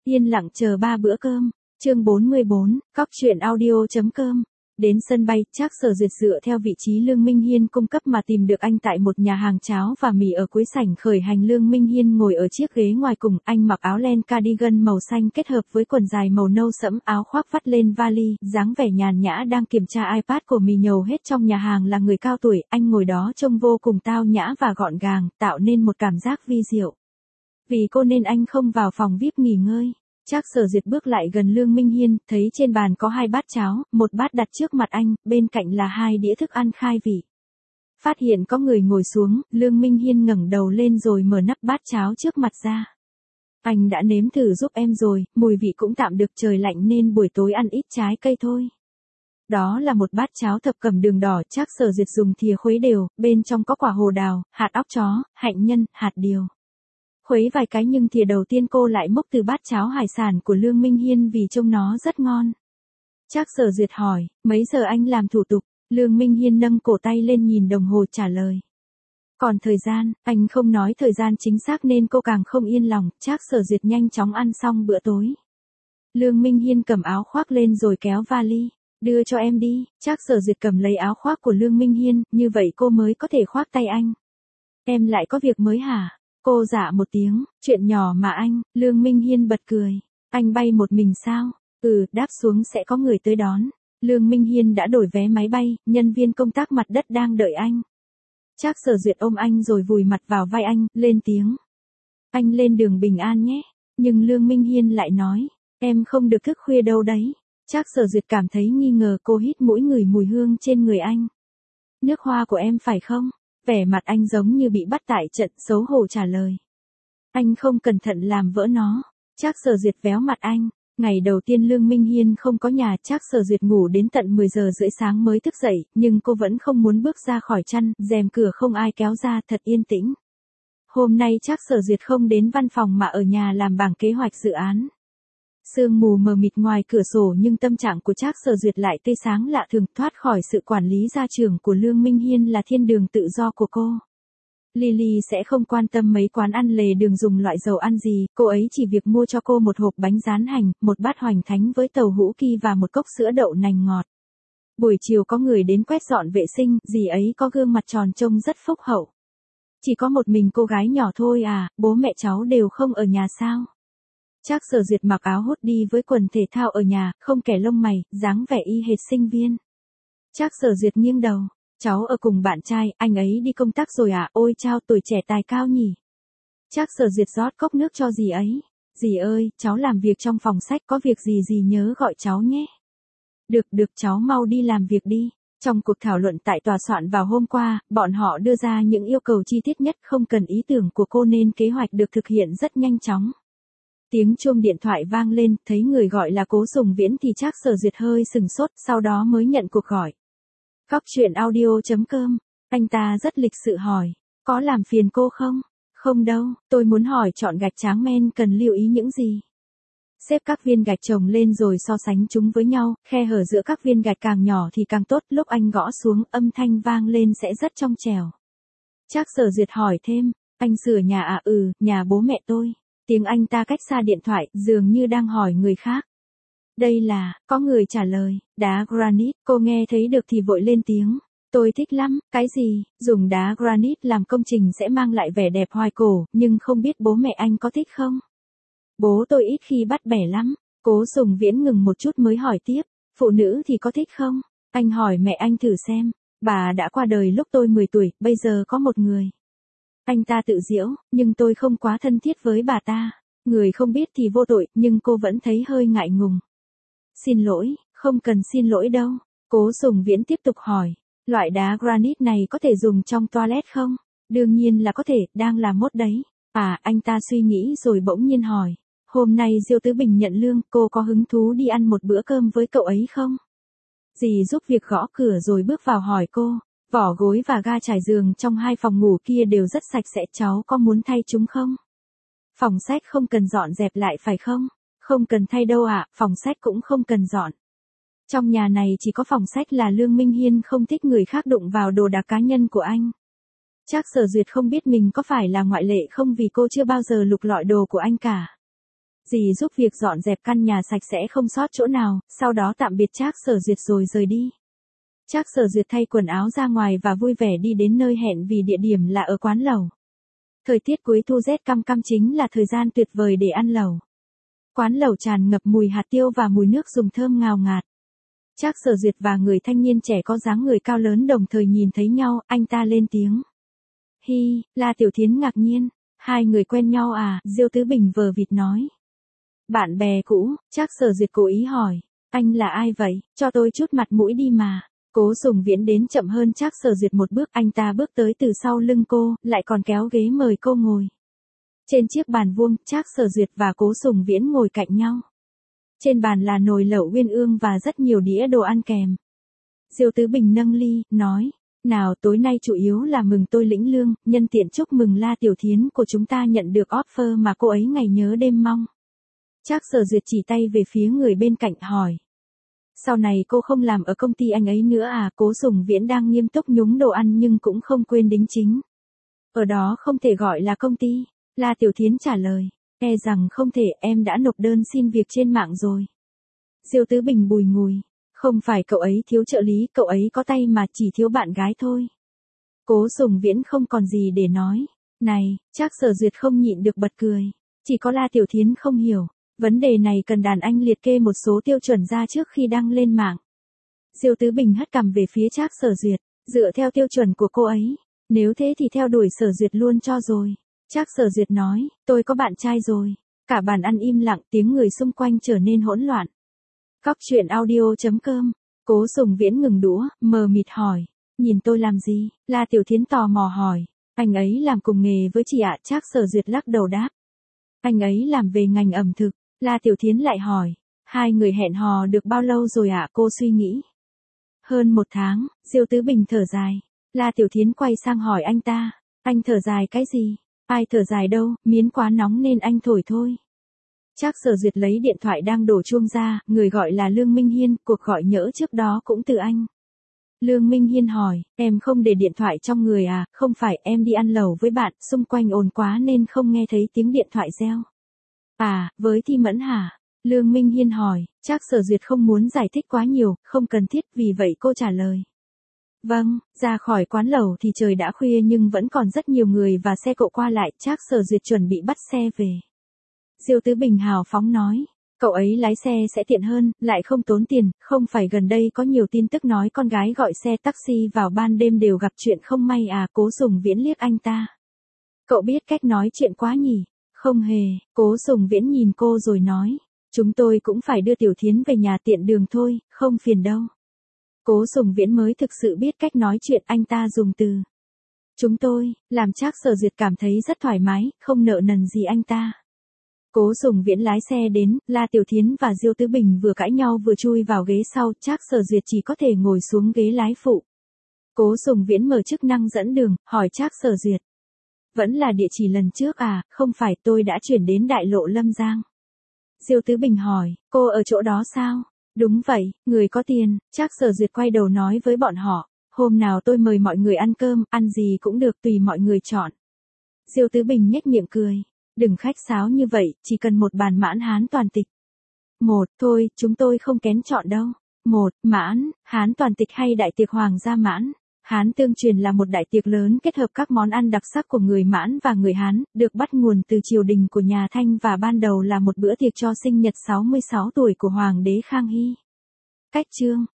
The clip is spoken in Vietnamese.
Yên lặng chờ 3 bữa cơm. Chương 44, Cóc truyện audio.com. Đến sân bay, Trác Sở Duyệt dựa theo vị trí Lương Minh Hiên cung cấp mà tìm được anh tại một nhà hàng cháo và mì ở cuối sảnh khởi hành. Lương Minh Hiên ngồi ở chiếc ghế ngoài cùng, anh mặc áo len cardigan màu xanh kết hợp với quần dài màu nâu sẫm, áo khoác vắt lên vali, dáng vẻ nhàn nhã đang kiểm tra iPad của mì. Nhầu hết trong nhà hàng là người cao tuổi, anh ngồi đó trông vô cùng tao nhã và gọn gàng, tạo nên một cảm giác vi diệu. Vì cô nên anh không vào phòng VIP nghỉ ngơi. Trác Sở Duyệt bước lại gần Lương Minh Hiên, thấy trên bàn có 2 bát cháo, một bát đặt trước mặt anh, bên cạnh là 2 đĩa thức ăn khai vị. Phát hiện có người ngồi xuống, Lương Minh Hiên ngẩng đầu lên rồi mở nắp bát cháo trước mặt ra. Anh đã nếm thử giúp em rồi, mùi vị cũng tạm được, trời lạnh nên buổi tối ăn ít trái cây thôi. Đó là một bát cháo thập cẩm đường đỏ. Trác Sở Duyệt dùng thìa khuấy đều, bên trong có quả hồ đào, hạt óc chó, hạnh nhân, hạt điều. Khuấy vài cái nhưng thìa đầu tiên cô lại múc từ bát cháo hải sản của Lương Minh Hiên vì trông nó rất ngon. Trác Sở Duyệt hỏi, mấy giờ anh làm thủ tục? Lương Minh Hiên nâng cổ tay lên nhìn đồng hồ trả lời. Còn thời gian, anh không nói thời gian chính xác nên cô càng không yên lòng. Trác Sở Duyệt nhanh chóng ăn xong bữa tối. Lương Minh Hiên cầm áo khoác lên rồi kéo vali. Đưa cho em đi. Trác Sở Duyệt cầm lấy áo khoác của Lương Minh Hiên, như vậy cô mới có thể khoác tay anh. Em lại có việc mới hả? Cô dạ một tiếng, chuyện nhỏ mà anh. Lương Minh Hiên bật cười. Anh bay một mình sao? Đáp xuống sẽ có người tới đón. Lương Minh Hiên đã đổi vé máy bay, nhân viên công tác mặt đất đang đợi anh. Trác Sở Duyệt ôm anh rồi vùi mặt vào vai anh, lên tiếng. Anh lên đường bình an nhé. Nhưng Lương Minh Hiên lại nói, em không được thức khuya đâu đấy. Trác Sở Duyệt cảm thấy nghi ngờ, cô hít mũi ngửi mùi hương trên người anh. Nước hoa của em phải không? Vẻ mặt anh giống như bị bắt tại trận, xấu hổ trả lời. Anh không cẩn thận làm vỡ nó. Trác Sở Duyệt véo mặt anh. Ngày đầu tiên Lương Minh Hiên không có nhà, Trác Sở Duyệt ngủ đến tận 10 giờ rưỡi sáng mới thức dậy, nhưng cô vẫn không muốn bước ra khỏi chăn, rèm cửa không ai kéo ra, thật yên tĩnh. Hôm nay Trác Sở Duyệt không đến văn phòng mà ở nhà làm bảng kế hoạch dự án. Sương mù mờ mịt ngoài cửa sổ nhưng tâm trạng của Trác Sở Duyệt lại tươi sáng lạ thường, thoát khỏi sự quản lý gia trưởng của Lương Minh Hiên là thiên đường tự do của cô. Lily sẽ không quan tâm mấy quán ăn lề đường dùng loại dầu ăn gì, cô ấy chỉ việc mua cho cô một hộp bánh rán hành, một bát hoành thánh với tàu hũ ki và một cốc sữa đậu nành ngọt. Buổi chiều có người đến quét dọn vệ sinh, dì ấy có gương mặt tròn trông rất phúc hậu. Chỉ có một mình cô gái nhỏ thôi à, bố mẹ cháu đều không ở nhà sao? Trác Sở Duyệt mặc áo hoodie với quần thể thao ở nhà, không kẻ lông mày, dáng vẻ y hệt sinh viên. Trác Sở Duyệt nghiêng đầu, cháu ở cùng bạn trai, anh ấy đi công tác rồi à, ôi chao tuổi trẻ tài cao nhỉ. Trác Sở Duyệt rót cốc nước cho dì ấy. Dì ơi, cháu làm việc trong phòng sách, có việc gì dì nhớ gọi cháu nhé. Được cháu mau đi làm việc đi. Trong cuộc thảo luận tại tòa soạn vào hôm qua, bọn họ đưa ra những yêu cầu chi tiết nhất, không cần ý tưởng của cô nên kế hoạch được thực hiện rất nhanh chóng. Tiếng chuông điện thoại vang lên, thấy người gọi là Cố Sùng Viễn thì Trác Sở Duyệt hơi sừng sốt, sau đó mới nhận cuộc gọi. Cóc truyện audio.com, anh ta rất lịch sự hỏi, có làm phiền cô không? Không đâu, tôi muốn hỏi chọn gạch tráng men cần lưu ý những gì? Xếp các viên gạch chồng lên rồi so sánh chúng với nhau, khe hở giữa các viên gạch càng nhỏ thì càng tốt, lúc anh gõ xuống âm thanh vang lên sẽ rất trong trẻo. Trác Sở Duyệt hỏi thêm, anh sửa nhà à? Nhà bố mẹ tôi. Tiếng anh ta cách xa điện thoại, dường như đang hỏi người khác. Đây là, có người trả lời, đá granite, cô nghe thấy được thì vội lên tiếng. Tôi thích lắm, cái gì, dùng đá granite làm công trình sẽ mang lại vẻ đẹp hoài cổ, nhưng không biết bố mẹ anh có thích không? Bố tôi ít khi bắt bẻ lắm. Cố Sùng Viễn ngừng một chút mới hỏi tiếp, phụ nữ thì có thích không? Anh hỏi mẹ anh thử xem, bà đã qua đời lúc tôi 10 tuổi, bây giờ có một người. Anh ta tự giễu, nhưng tôi không quá thân thiết với bà ta. Người không biết thì vô tội, nhưng cô vẫn thấy hơi ngại ngùng. Xin lỗi, không cần xin lỗi đâu. Cố Sùng Viễn tiếp tục hỏi, loại đá granite này có thể dùng trong toilet không? Đương nhiên là có thể, đang làm mốt đấy. Anh ta suy nghĩ rồi bỗng nhiên hỏi, hôm nay Diêu Tứ Bình nhận lương, cô có hứng thú đi ăn một bữa cơm với cậu ấy không? Dì giúp việc gõ cửa rồi bước vào hỏi cô. Vỏ gối và ga trải giường trong 2 phòng ngủ kia đều rất sạch sẽ, cháu có muốn thay chúng không? Phòng sách không cần dọn dẹp lại phải không? Không cần thay đâu ạ, phòng sách cũng không cần dọn. Trong nhà này chỉ có phòng sách là Lương Minh Hiên không thích người khác đụng vào đồ đạc cá nhân của anh. Trác Sở Duyệt không biết mình có phải là ngoại lệ không vì cô chưa bao giờ lục lọi đồ của anh cả. Dì giúp việc dọn dẹp căn nhà sạch sẽ không sót chỗ nào, sau đó tạm biệt Trác Sở Duyệt rồi rời đi. Trác Sở Duyệt thay quần áo ra ngoài và vui vẻ đi đến nơi hẹn vì địa điểm là ở quán lẩu. Thời tiết cuối thu rét căm căm chính là thời gian tuyệt vời để ăn lẩu. Quán lẩu tràn ngập mùi hạt tiêu và mùi nước dùng thơm ngào ngạt. Trác Sở Duyệt và người thanh niên trẻ có dáng người cao lớn đồng thời nhìn thấy nhau, anh ta lên tiếng. Hi, La Tiểu Thiến ngạc nhiên, hai người quen nhau à, Diêu Tứ Bình vờ vịt nói. Bạn bè cũ, Trác Sở Duyệt cố ý hỏi, anh là ai vậy, cho tôi chút mặt mũi đi mà. Cố Sùng Viễn đến chậm hơn Trác Sở Duyệt một bước, anh ta bước tới từ sau lưng cô, lại còn kéo ghế mời cô ngồi. Trên chiếc bàn vuông, Trác Sở Duyệt và Cố Sùng Viễn ngồi cạnh nhau. Trên bàn là nồi lẩu uyên ương và rất nhiều đĩa đồ ăn kèm. Diêu Tứ Bình nâng ly, nói, nào tối nay chủ yếu là mừng tôi lĩnh lương, nhân tiện chúc mừng La Tiểu Thiến của chúng ta nhận được offer mà cô ấy ngày nhớ đêm mong. Trác Sở Duyệt chỉ tay về phía người bên cạnh hỏi. Sau này cô không làm ở công ty anh ấy nữa à? Cố Sùng Viễn đang nghiêm túc nhúng đồ ăn nhưng cũng không quên đính chính. Ở đó không thể gọi là công ty. La Tiểu Thiến trả lời. E rằng không thể, em đã nộp đơn xin việc trên mạng rồi. Diêu Tứ Bình bùi ngùi. Không phải cậu ấy thiếu trợ lý, cậu ấy có tay mà chỉ thiếu bạn gái thôi. Cố Sùng Viễn không còn gì để nói. Này, Trác Sở Duyệt không nhịn được bật cười. Chỉ có La Tiểu Thiến không hiểu. Vấn đề này cần đàn anh liệt kê một số tiêu chuẩn ra trước khi đăng lên mạng. Diêu Tứ Bình hất cằm về phía Trác Sở Duyệt, dựa theo tiêu chuẩn của cô ấy. Nếu thế thì theo đuổi Sở Duyệt luôn cho rồi. Trác Sở Duyệt nói, tôi có bạn trai rồi. Cả bàn ăn im lặng, tiếng người xung quanh trở nên hỗn loạn. Cóc truyện audio.com. Cố Sùng Viễn ngừng đũa, mờ mịt hỏi, nhìn tôi làm gì? La Tiểu Thiến tò mò hỏi, anh ấy làm cùng nghề với chị ạ? Trác Sở Duyệt lắc đầu đáp, anh ấy làm về ngành ẩm thực. La Tiểu Thiến lại hỏi, hai người hẹn hò được bao lâu rồi ạ? Cô suy nghĩ. Hơn 1 tháng, Diêu Tứ Bình thở dài. La Tiểu Thiến quay sang hỏi anh ta, anh thở dài cái gì? Ai thở dài đâu, miến quá nóng nên anh thổi thôi. Trác Sở Duyệt lấy điện thoại đang đổ chuông ra, người gọi là Lương Minh Hiên, cuộc gọi nhỡ trước đó cũng từ anh. Lương Minh Hiên hỏi, em không để điện thoại trong người à? Không phải, em đi ăn lẩu với bạn, xung quanh ồn quá nên không nghe thấy tiếng điện thoại reo. À, với Thi Mẫn hả? Lương Minh Hiên hỏi. Trác Sở Duyệt không muốn giải thích quá nhiều, không cần thiết, vì vậy cô trả lời. Vâng, ra khỏi quán lẩu thì trời đã khuya nhưng vẫn còn rất nhiều người và xe cộ qua lại, Trác Sở Duyệt chuẩn bị bắt xe về. Diêu Tứ Bình hào phóng nói, cậu ấy lái xe sẽ tiện hơn, lại không tốn tiền, không phải gần đây có nhiều tin tức nói con gái gọi xe taxi vào ban đêm đều gặp chuyện không may à? Cố Sùng Viễn liếc anh ta. Cậu biết cách nói chuyện quá nhỉ? Không hề, Cố Sùng Viễn nhìn cô rồi nói, chúng tôi cũng phải đưa Tiểu Thiến về nhà tiện đường thôi, không phiền đâu. Cố Sùng Viễn mới thực sự biết cách nói chuyện, anh ta dùng từ chúng tôi, làm Trác Sở Duyệt cảm thấy rất thoải mái, không nợ nần gì anh ta. Cố Sùng Viễn lái xe đến, La Tiểu Thiến và Diêu Tứ Bình vừa cãi nhau vừa chui vào ghế sau, Trác Sở Duyệt chỉ có thể ngồi xuống ghế lái phụ. Cố Sùng Viễn mở chức năng dẫn đường, hỏi Trác Sở Duyệt. Vẫn là địa chỉ lần trước à? Không phải, tôi đã chuyển đến đại lộ Lâm Giang. Diêu Tứ Bình hỏi, cô ở chỗ đó sao? Đúng vậy, người có tiền. Trác Sở Duyệt quay đầu nói với bọn họ, hôm nào tôi mời mọi người ăn cơm, ăn gì cũng được, tùy mọi người chọn. Diêu Tứ Bình nhếch miệng cười, đừng khách sáo như vậy, chỉ cần một bàn mãn Hán toàn tịch. Thôi, chúng tôi không kén chọn đâu. Mãn, Hán toàn tịch hay đại tiệc hoàng gia Mãn? Hán tương truyền là một đại tiệc lớn kết hợp các món ăn đặc sắc của người Mãn và người Hán, được bắt nguồn từ triều đình của nhà Thanh và ban đầu là một bữa tiệc cho sinh nhật 66 tuổi của Hoàng đế Khang Hy. Cách chương